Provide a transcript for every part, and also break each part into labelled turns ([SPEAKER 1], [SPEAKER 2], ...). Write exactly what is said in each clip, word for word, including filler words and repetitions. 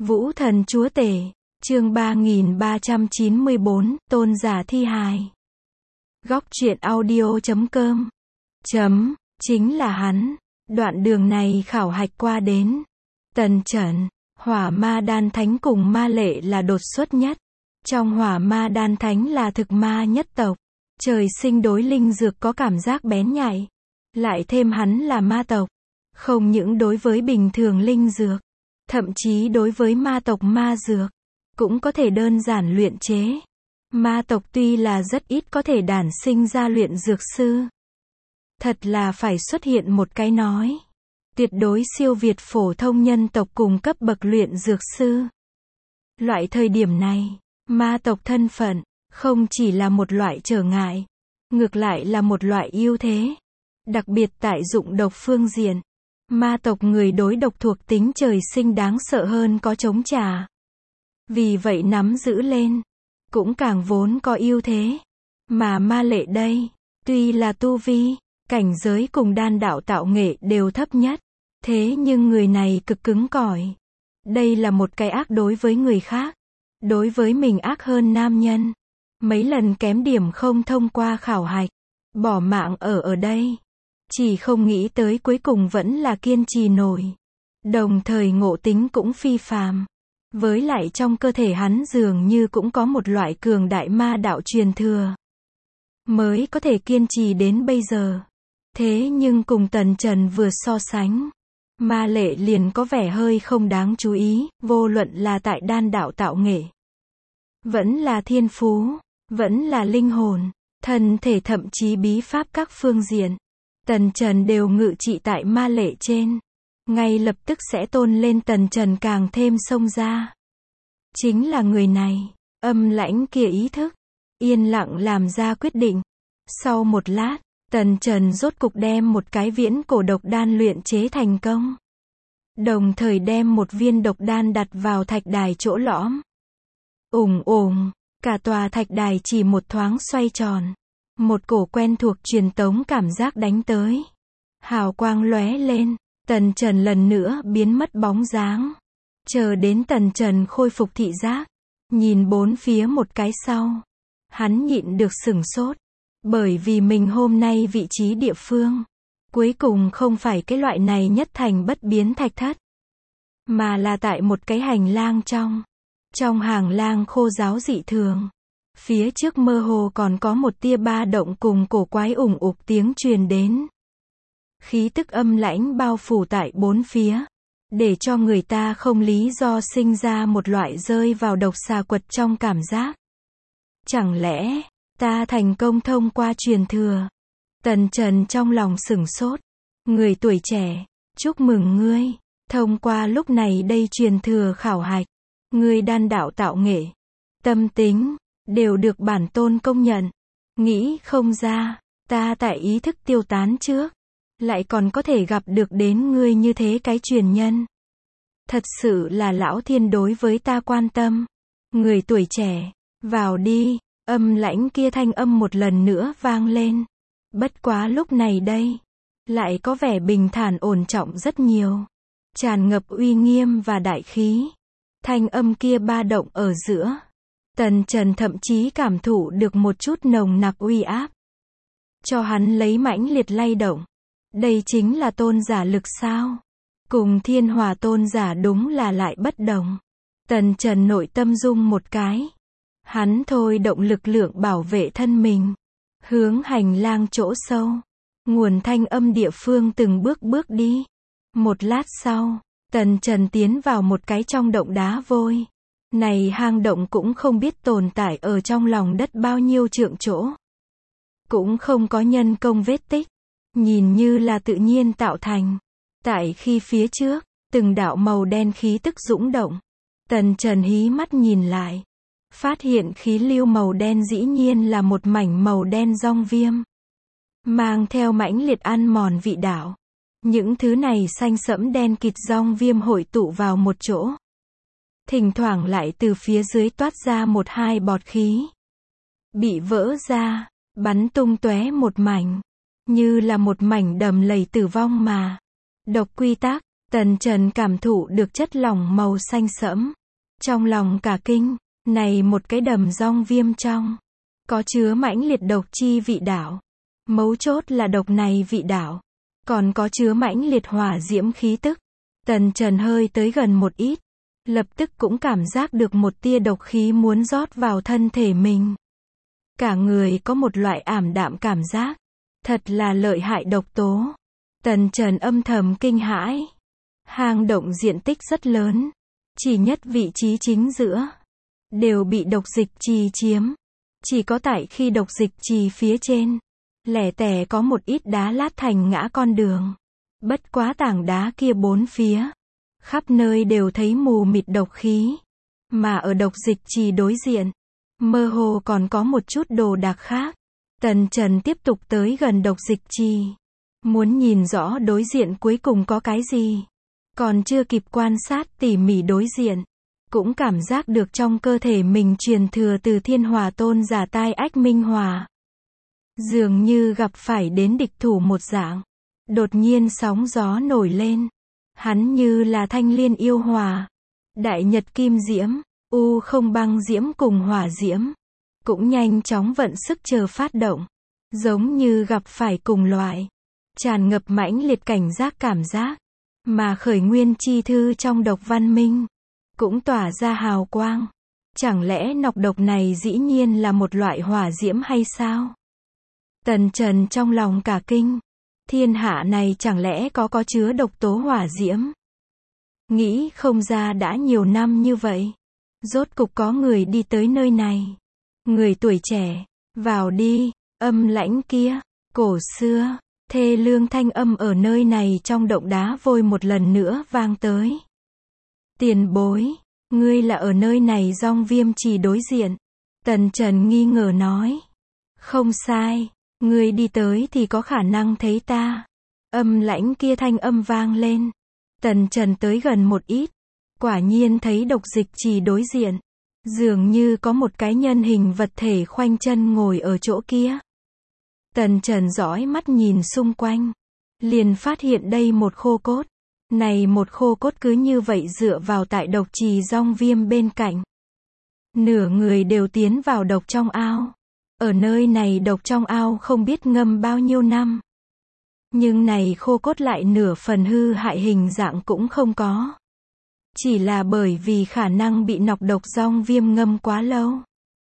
[SPEAKER 1] Vũ thần chúa tể, chương ba nghìn ba trăm chín mươi bốn, tôn giả thi hài. Góc truyện audio chấm com. Chấm, chính là hắn. Đoạn đường này khảo hạch qua đến. Tần Trần, hỏa ma đan thánh cùng ma lệ là đột xuất nhất. Trong hỏa ma đan thánh là thực ma nhất tộc. Trời sinh đối linh dược có cảm giác bén nhạy. Lại thêm hắn là ma tộc. Không những đối với bình thường linh dược, thậm chí đối với ma tộc ma dược, cũng có thể đơn giản luyện chế. Ma tộc tuy là rất ít có thể đản sinh ra luyện dược sư. Thật là phải xuất hiện một cái nói. Tuyệt đối siêu việt phổ thông nhân tộc cùng cấp bậc luyện dược sư. Loại thời điểm này, ma tộc thân phận, không chỉ là một loại trở ngại, ngược lại là một loại ưu thế. Đặc biệt tại dụng độc phương diện. Ma tộc người đối độc thuộc tính trời sinh đáng sợ hơn có chống trả. Vì vậy nắm giữ lên, cũng càng vốn có ưu thế. Mà ma lệ đây, tuy là tu vi, cảnh giới cùng đan đạo tạo nghệ đều thấp nhất. Thế nhưng người này cực cứng cỏi. Đây là một cái ác đối với người khác. Đối với mình ác hơn nam nhân. Mấy lần kém điểm không thông qua khảo hạch. Bỏ mạng ở ở đây. Chỉ không nghĩ tới cuối cùng vẫn là kiên trì nổi. Đồng thời ngộ tính cũng phi phàm. Với lại trong cơ thể hắn dường như cũng có một loại cường đại ma đạo truyền thừa. Mới có thể kiên trì đến bây giờ. Thế nhưng cùng Tần Trần vừa so sánh. Ma lệ liền có vẻ hơi không đáng chú ý, vô luận là tại đan đạo tạo nghệ. Vẫn là thiên phú, vẫn là linh hồn, thân thể thậm chí bí pháp các phương diện. Tần Trần đều ngự trị tại ma lệ trên. Ngay lập tức sẽ tôn lên Tần Trần càng thêm xông ra. Chính là người này, âm lãnh kia ý thức, yên lặng làm ra quyết định. Sau một lát, Tần Trần rốt cục đem một cái viễn cổ độc đan luyện chế thành công. Đồng thời đem một viên độc đan đặt vào thạch đài chỗ lõm. Ùng ùng, cả tòa thạch đài chỉ một thoáng xoay tròn. Một cổ quen thuộc truyền tống cảm giác đánh tới. Hào quang lóe lên, Tần Trần lần nữa biến mất bóng dáng. Chờ đến Tần Trần khôi phục thị giác, nhìn bốn phía một cái sau. Hắn nhịn được sửng sốt. Bởi vì mình hôm nay vị trí địa phương, cuối cùng không phải cái loại này nhất thành bất biến thạch thất. Mà là tại một cái hành lang trong. Trong hàng lang khô ráo dị thường. Phía trước mơ hồ còn có một tia ba động cùng cổ quái ủng ục tiếng truyền đến. Khí tức âm lãnh bao phủ tại bốn phía. Để cho người ta không lý do sinh ra một loại rơi vào độc xà quật trong cảm giác. Chẳng lẽ, ta thành công thông qua truyền thừa? Tần Trần trong lòng sửng sốt. Người tuổi trẻ, chúc mừng ngươi. Thông qua lúc này đây truyền thừa khảo hạch. Ngươi đan đạo tạo nghệ, tâm tính, đều được bản tôn công nhận. Nghĩ không ra, ta tại ý thức tiêu tán trước, lại còn có thể gặp được đến ngươi như thế cái truyền nhân. Thật sự là lão thiên đối với ta quan tâm. Người tuổi trẻ, vào đi, âm lãnh kia thanh âm một lần nữa vang lên. Bất quá lúc này đây, lại có vẻ bình thản ổn trọng rất nhiều. Tràn ngập uy nghiêm và đại khí. Thanh âm kia ba động ở giữa. Tần Trần thậm chí cảm thụ được một chút nồng nặc uy áp. Cho hắn lấy mãnh liệt lay động. Đây chính là tôn giả lực sao? Cùng thiên hòa tôn giả đúng là lại bất đồng. Tần Trần nội tâm rung một cái. Hắn thôi động lực lượng bảo vệ thân mình. Hướng hành lang chỗ sâu. Nguồn thanh âm địa phương từng bước bước đi. Một lát sau, Tần Trần tiến vào một cái trong động đá vôi. Này hang động cũng không biết tồn tại ở trong lòng đất bao nhiêu trượng chỗ. Cũng không có nhân công vết tích. Nhìn như là tự nhiên tạo thành. Tại khi phía trước, từng đạo màu đen khí tức dũng động. Tần Trần hí mắt nhìn lại. Phát hiện khí lưu màu đen dĩ nhiên là một mảnh màu đen rong viêm. Mang theo mãnh liệt ăn mòn vị đạo. Những thứ này xanh sẫm đen kịt rong viêm hội tụ vào một chỗ. Thỉnh thoảng lại từ phía dưới toát ra một hai bọt khí. Bị vỡ ra, bắn tung tóe một mảnh. Như là một mảnh đầm lầy tử vong mà. Độc quy tắc, Tần Trần cảm thụ được chất lỏng màu xanh sẫm. Trong lòng cả kinh, này một cái đầm rong viêm trong. Có chứa mãnh liệt độc chi vị đạo. Mấu chốt là độc này vị đạo. Còn có chứa mãnh liệt hỏa diễm khí tức. Tần Trần hơi tới gần một ít. Lập tức cũng cảm giác được một tia độc khí muốn rót vào thân thể mình. Cả người có một loại ảm đạm cảm giác. Thật là lợi hại độc tố. Tần Trần âm thầm kinh hãi. Hang động diện tích rất lớn. Chỉ nhất vị trí chính giữa. Đều bị độc dịch trì chiếm. Chỉ có tại khi độc dịch trì phía trên. Lẻ tẻ có một ít đá lát thành ngã con đường. Bất quá tảng đá kia bốn phía. Khắp nơi đều thấy mù mịt độc khí. Mà ở độc dịch trì đối diện. Mơ hồ còn có một chút đồ đạc khác. Tần Trần tiếp tục tới gần độc dịch trì. Muốn nhìn rõ đối diện cuối cùng có cái gì. Còn chưa kịp quan sát tỉ mỉ đối diện. Cũng cảm giác được trong cơ thể mình truyền thừa từ thiên hòa tôn giả tai ách minh hòa. Dường như gặp phải đến địch thủ một dạng. Đột nhiên sóng gió nổi lên. Hắn như là thanh liên yêu hòa. Đại nhật kim diễm, u không băng diễm cùng hỏa diễm. Cũng nhanh chóng vận sức chờ phát động. Giống như gặp phải cùng loại. Tràn ngập mãnh liệt cảnh giác cảm giác. Mà khởi nguyên chi thư trong độc văn minh. Cũng tỏa ra hào quang. Chẳng lẽ nọc độc này dĩ nhiên là một loại hỏa diễm hay sao? Tần Trần trong lòng cả kinh. Thiên hạ này chẳng lẽ có có chứa độc tố hỏa diễm? Nghĩ không ra đã nhiều năm như vậy. Rốt cục có người đi tới nơi này. Người tuổi trẻ, vào đi, âm lãnh kia, cổ xưa, thê lương thanh âm ở nơi này trong động đá vôi một lần nữa vang tới. Tiền bối, ngươi là ở nơi này rong viêm trì đối diện. Tần Trần nghi ngờ nói. Không sai, ngươi đi tới thì có khả năng thấy ta. Âm lãnh kia thanh âm vang lên. Tần Trần tới gần một ít. Quả nhiên thấy độc dịch trì đối diện. Dường như có một cái nhân hình vật thể khoanh chân ngồi ở chỗ kia. Tần Trần dõi mắt nhìn xung quanh. Liền phát hiện đây một khô cốt. Này một khô cốt cứ như vậy dựa vào tại độc trì rong viêm bên cạnh. Nửa người đều tiến vào độc trong ao. Ở nơi này độc trong ao không biết ngâm bao nhiêu năm. Nhưng này khô cốt lại nửa phần hư hại hình dạng cũng không có. Chỉ là bởi vì khả năng bị nọc độc rong viêm ngâm quá lâu.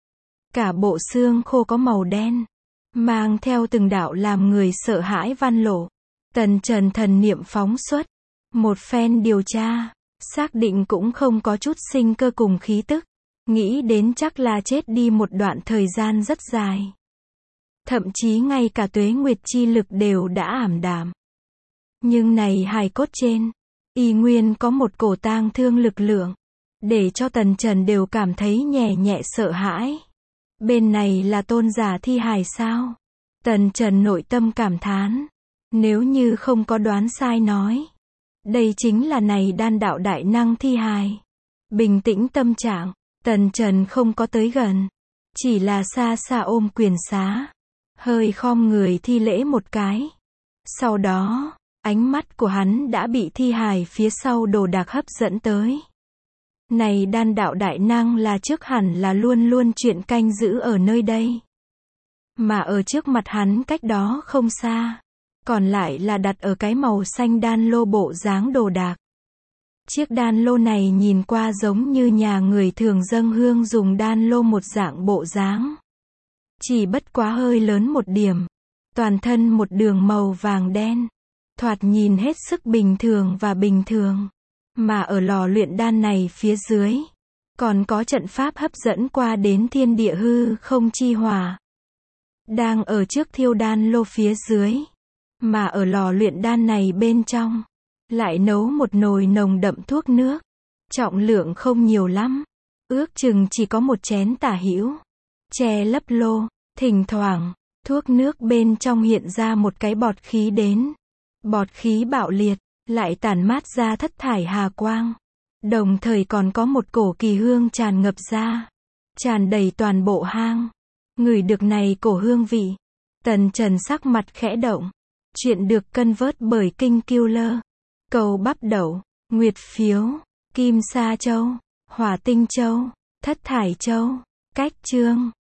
[SPEAKER 1] Cả bộ xương khô có màu đen. Mang theo từng đạo làm người sợ hãi văn lộ. Tần Trần thần niệm phóng xuất. Một phen điều tra. Xác định cũng không có chút sinh cơ cùng khí tức. Nghĩ đến chắc là chết đi một đoạn thời gian rất dài. Thậm chí ngay cả tuế nguyệt chi lực đều đã ảm đạm. Nhưng này hài cốt trên. Y nguyên có một cổ tang thương lực lượng. Để cho Tần Trần đều cảm thấy nhẹ nhẹ sợ hãi. Bên này là tôn giả thi hài sao? Tần Trần nội tâm cảm thán. Nếu như không có đoán sai nói. Đây chính là này đan đạo đại năng thi hài. Bình tĩnh tâm trạng. Tần Trần không có tới gần. Chỉ là xa xa ôm quyền xá. Hơi khom người thi lễ một cái. Sau đó, ánh mắt của hắn đã bị thi hài phía sau đồ đạc hấp dẫn tới. Này đan đạo đại năng là trước hẳn là luôn luôn chuyện canh giữ ở nơi đây. Mà ở trước mặt hắn cách đó không xa. Còn lại là đặt ở cái màu xanh đan lô bộ dáng đồ đạc. Chiếc đan lô này nhìn qua giống như nhà người thường dâng hương dùng đan lô một dạng bộ dáng. Chỉ bất quá hơi lớn một điểm. Toàn thân một đường màu vàng đen. Thoạt nhìn hết sức bình thường và bình thường. Mà ở lò luyện đan này phía dưới. Còn có trận pháp hấp dẫn qua đến thiên địa hư không chi hỏa. Đang ở trước thiêu đan lô phía dưới. Mà ở lò luyện đan này bên trong. Lại nấu một nồi nồng đậm thuốc nước. Trọng lượng không nhiều lắm. Ước chừng chỉ có một chén tả hữu. Che lấp lô. Thỉnh thoảng, thuốc nước bên trong hiện ra một cái bọt khí đến. Bọt khí bạo liệt. Lại tản mát ra thất thải hà quang. Đồng thời còn có một cổ kỳ hương tràn ngập ra. Tràn đầy toàn bộ hang. Ngửi được này cổ hương vị. Tần Trần sắc mặt khẽ động. Chuyện được cân vớt bởi Kinh Killer. Cầu bắp đậu, nguyệt phiếu, kim sa châu, hỏa tinh châu, thất thải châu, cách chương.